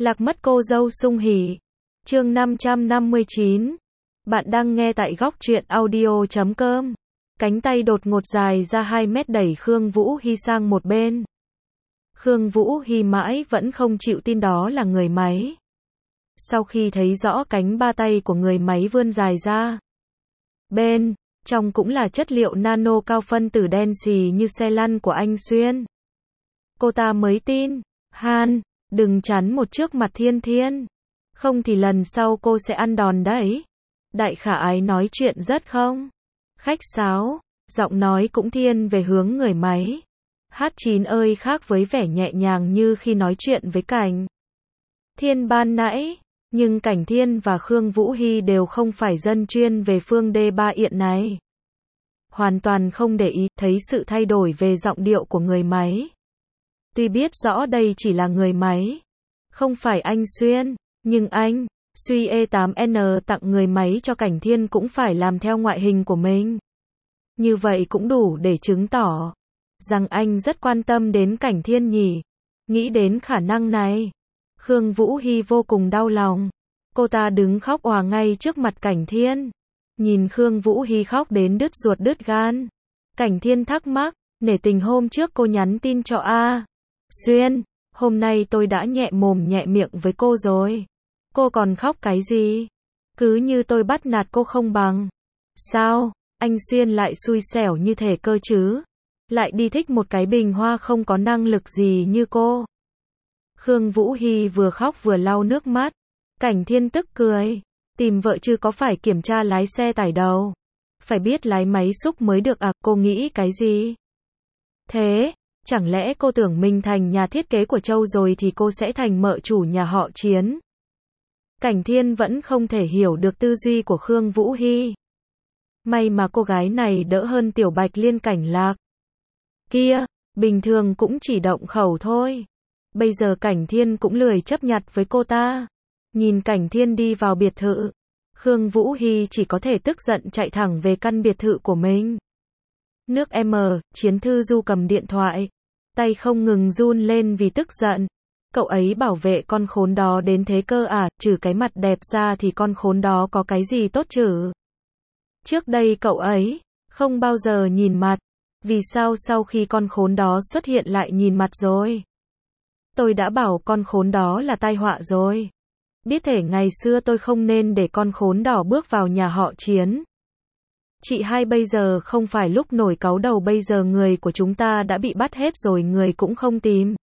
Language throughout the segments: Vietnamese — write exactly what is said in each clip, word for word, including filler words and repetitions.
Lạc mất cô dâu sung hỉ. Chương năm trăm năm mươi chín. Bạn đang nghe tại góc truyện audio chấm com. Cánh tay đột ngột dài ra hai mét đẩy Khương Vũ Hi sang một bên. Khương Vũ Hi mãi vẫn không chịu tin đó là người máy. Sau khi thấy rõ cánh ba tay của người máy vươn dài ra, bên trong cũng là chất liệu nano cao phân tử đen xì như xe lăn của anh Xuyên, cô ta mới tin. Han, đừng chắn một trước mặt Thiên Thiên, không thì lần sau cô sẽ ăn đòn đấy. Đại khả ái nói chuyện rất không khách sáo, giọng nói cũng thiên về hướng người máy. Hát chín ơi khác với vẻ nhẹ nhàng như khi nói chuyện với Cảnh Thiên ban nãy, nhưng Cảnh Thiên và Khương Vũ Hi đều không phải dân chuyên về phương đê ba iện này. Hoàn toàn không để ý thấy sự thay đổi về giọng điệu của người máy. Tuy biết rõ đây chỉ là người máy, không phải anh Xuyên, nhưng anh Suy E tám N tặng người máy cho Cảnh Thiên cũng phải làm theo ngoại hình của mình. Như vậy cũng đủ để chứng tỏ rằng anh rất quan tâm đến Cảnh Thiên nhỉ. Nghĩ đến khả năng này, Khương Vũ Hi vô cùng đau lòng. Cô ta đứng khóc òa ngay trước mặt Cảnh Thiên. Nhìn Khương Vũ Hi khóc đến đứt ruột đứt gan, Cảnh Thiên thắc mắc, nể tình hôm trước cô nhắn tin cho A Xuyên, hôm nay tôi đã nhẹ mồm nhẹ miệng với cô rồi. Cô còn khóc cái gì? Cứ như tôi bắt nạt cô không bằng. Sao, anh Xuyên lại xui xẻo như thể cơ chứ? Lại đi thích một cái bình hoa không có năng lực gì như cô. Khương Vũ Hi vừa khóc vừa lau nước mắt. Cảnh Thiên tức cười. Tìm vợ chứ có phải kiểm tra lái xe tải đâu. Phải biết lái máy xúc mới được à, cô nghĩ cái gì? Thế, chẳng lẽ cô tưởng mình thành nhà thiết kế của Châu rồi thì cô sẽ thành mợ chủ nhà họ Chiến? Cảnh Thiên vẫn không thể hiểu được tư duy của Khương Vũ Hi. May mà cô gái này đỡ hơn Tiểu Bạch Liên Cảnh Lạc kia, bình thường cũng chỉ động khẩu thôi. Bây giờ Cảnh Thiên cũng lười chấp nhặt với cô ta. Nhìn Cảnh Thiên đi vào biệt thự, Khương Vũ Hi chỉ có thể tức giận chạy thẳng về căn biệt thự của mình. Nước M, Chiến Thư Du cầm điện thoại, tay không ngừng run lên vì tức giận. Cậu ấy bảo vệ con khốn đó đến thế cơ à, trừ cái mặt đẹp ra thì con khốn đó có cái gì tốt chứ? Trước đây cậu ấy không bao giờ nhìn mặt, vì sao sau khi con khốn đó xuất hiện lại nhìn mặt rồi? Tôi đã bảo con khốn đó là tai họa rồi. Biết thể ngày xưa tôi không nên để con khốn đỏ bước vào nhà họ Chiến. Chị hai bây giờ không phải lúc nổi cáu đầu, bây giờ người của chúng ta đã bị bắt hết rồi, người cũng không tìm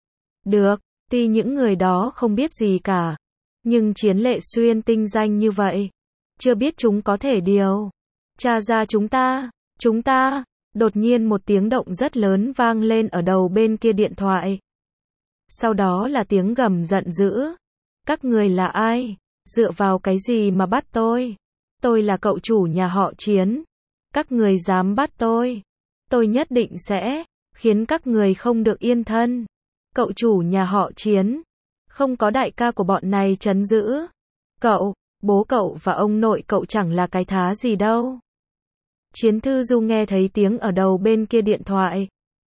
được. Tuy những người đó không biết gì cả, nhưng Chiến Lệ Xuyên tinh danh như vậy, chưa biết chúng có thể điều tra ra chúng ta. Chúng ta, đột nhiên một tiếng động rất lớn vang lên ở đầu bên kia điện thoại. Sau đó là tiếng gầm giận dữ. Các người là ai? Dựa vào cái gì mà bắt tôi? Tôi là cậu chủ nhà họ Chiến. Các người dám bắt tôi? Tôi nhất định sẽ khiến các người không được yên thân. Cậu chủ nhà họ Chiến, không có đại ca của bọn này trấn giữ cậu, bố cậu và ông nội cậu chẳng là cái thá gì đâu. Chiến Thư Du nghe thấy tiếng ở đầu bên kia điện thoại,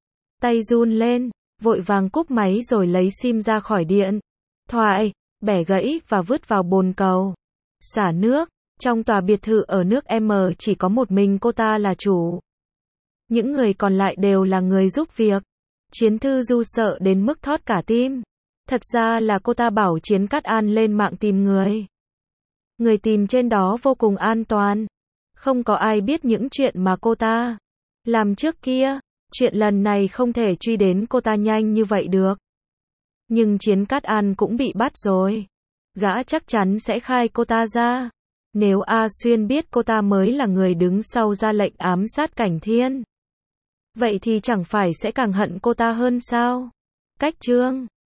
tay run lên, vội vàng cúp máy rồi lấy sim ra khỏi điện thoại, bẻ gãy và vứt vào bồn cầu xả nước. Trong tòa biệt thự ở nước M chỉ có một mình cô ta là chủ, những người còn lại đều là người giúp việc. Chiến Thư Du sợ đến mức thót cả tim. Thật ra là cô ta bảo Chiến Cát An lên mạng tìm người. Người tìm trên đó vô cùng an toàn. Không có ai biết những chuyện mà cô ta làm trước kia. Chuyện lần này không thể truy đến cô ta nhanh như vậy được. Nhưng Chiến Cát An cũng bị bắt rồi. Gã chắc chắn sẽ khai cô ta ra. Nếu A Xuyên biết cô ta mới là người đứng sau ra lệnh ám sát Cảnh Thiên, vậy thì chẳng phải sẽ càng hận cô ta hơn sao? Cách chương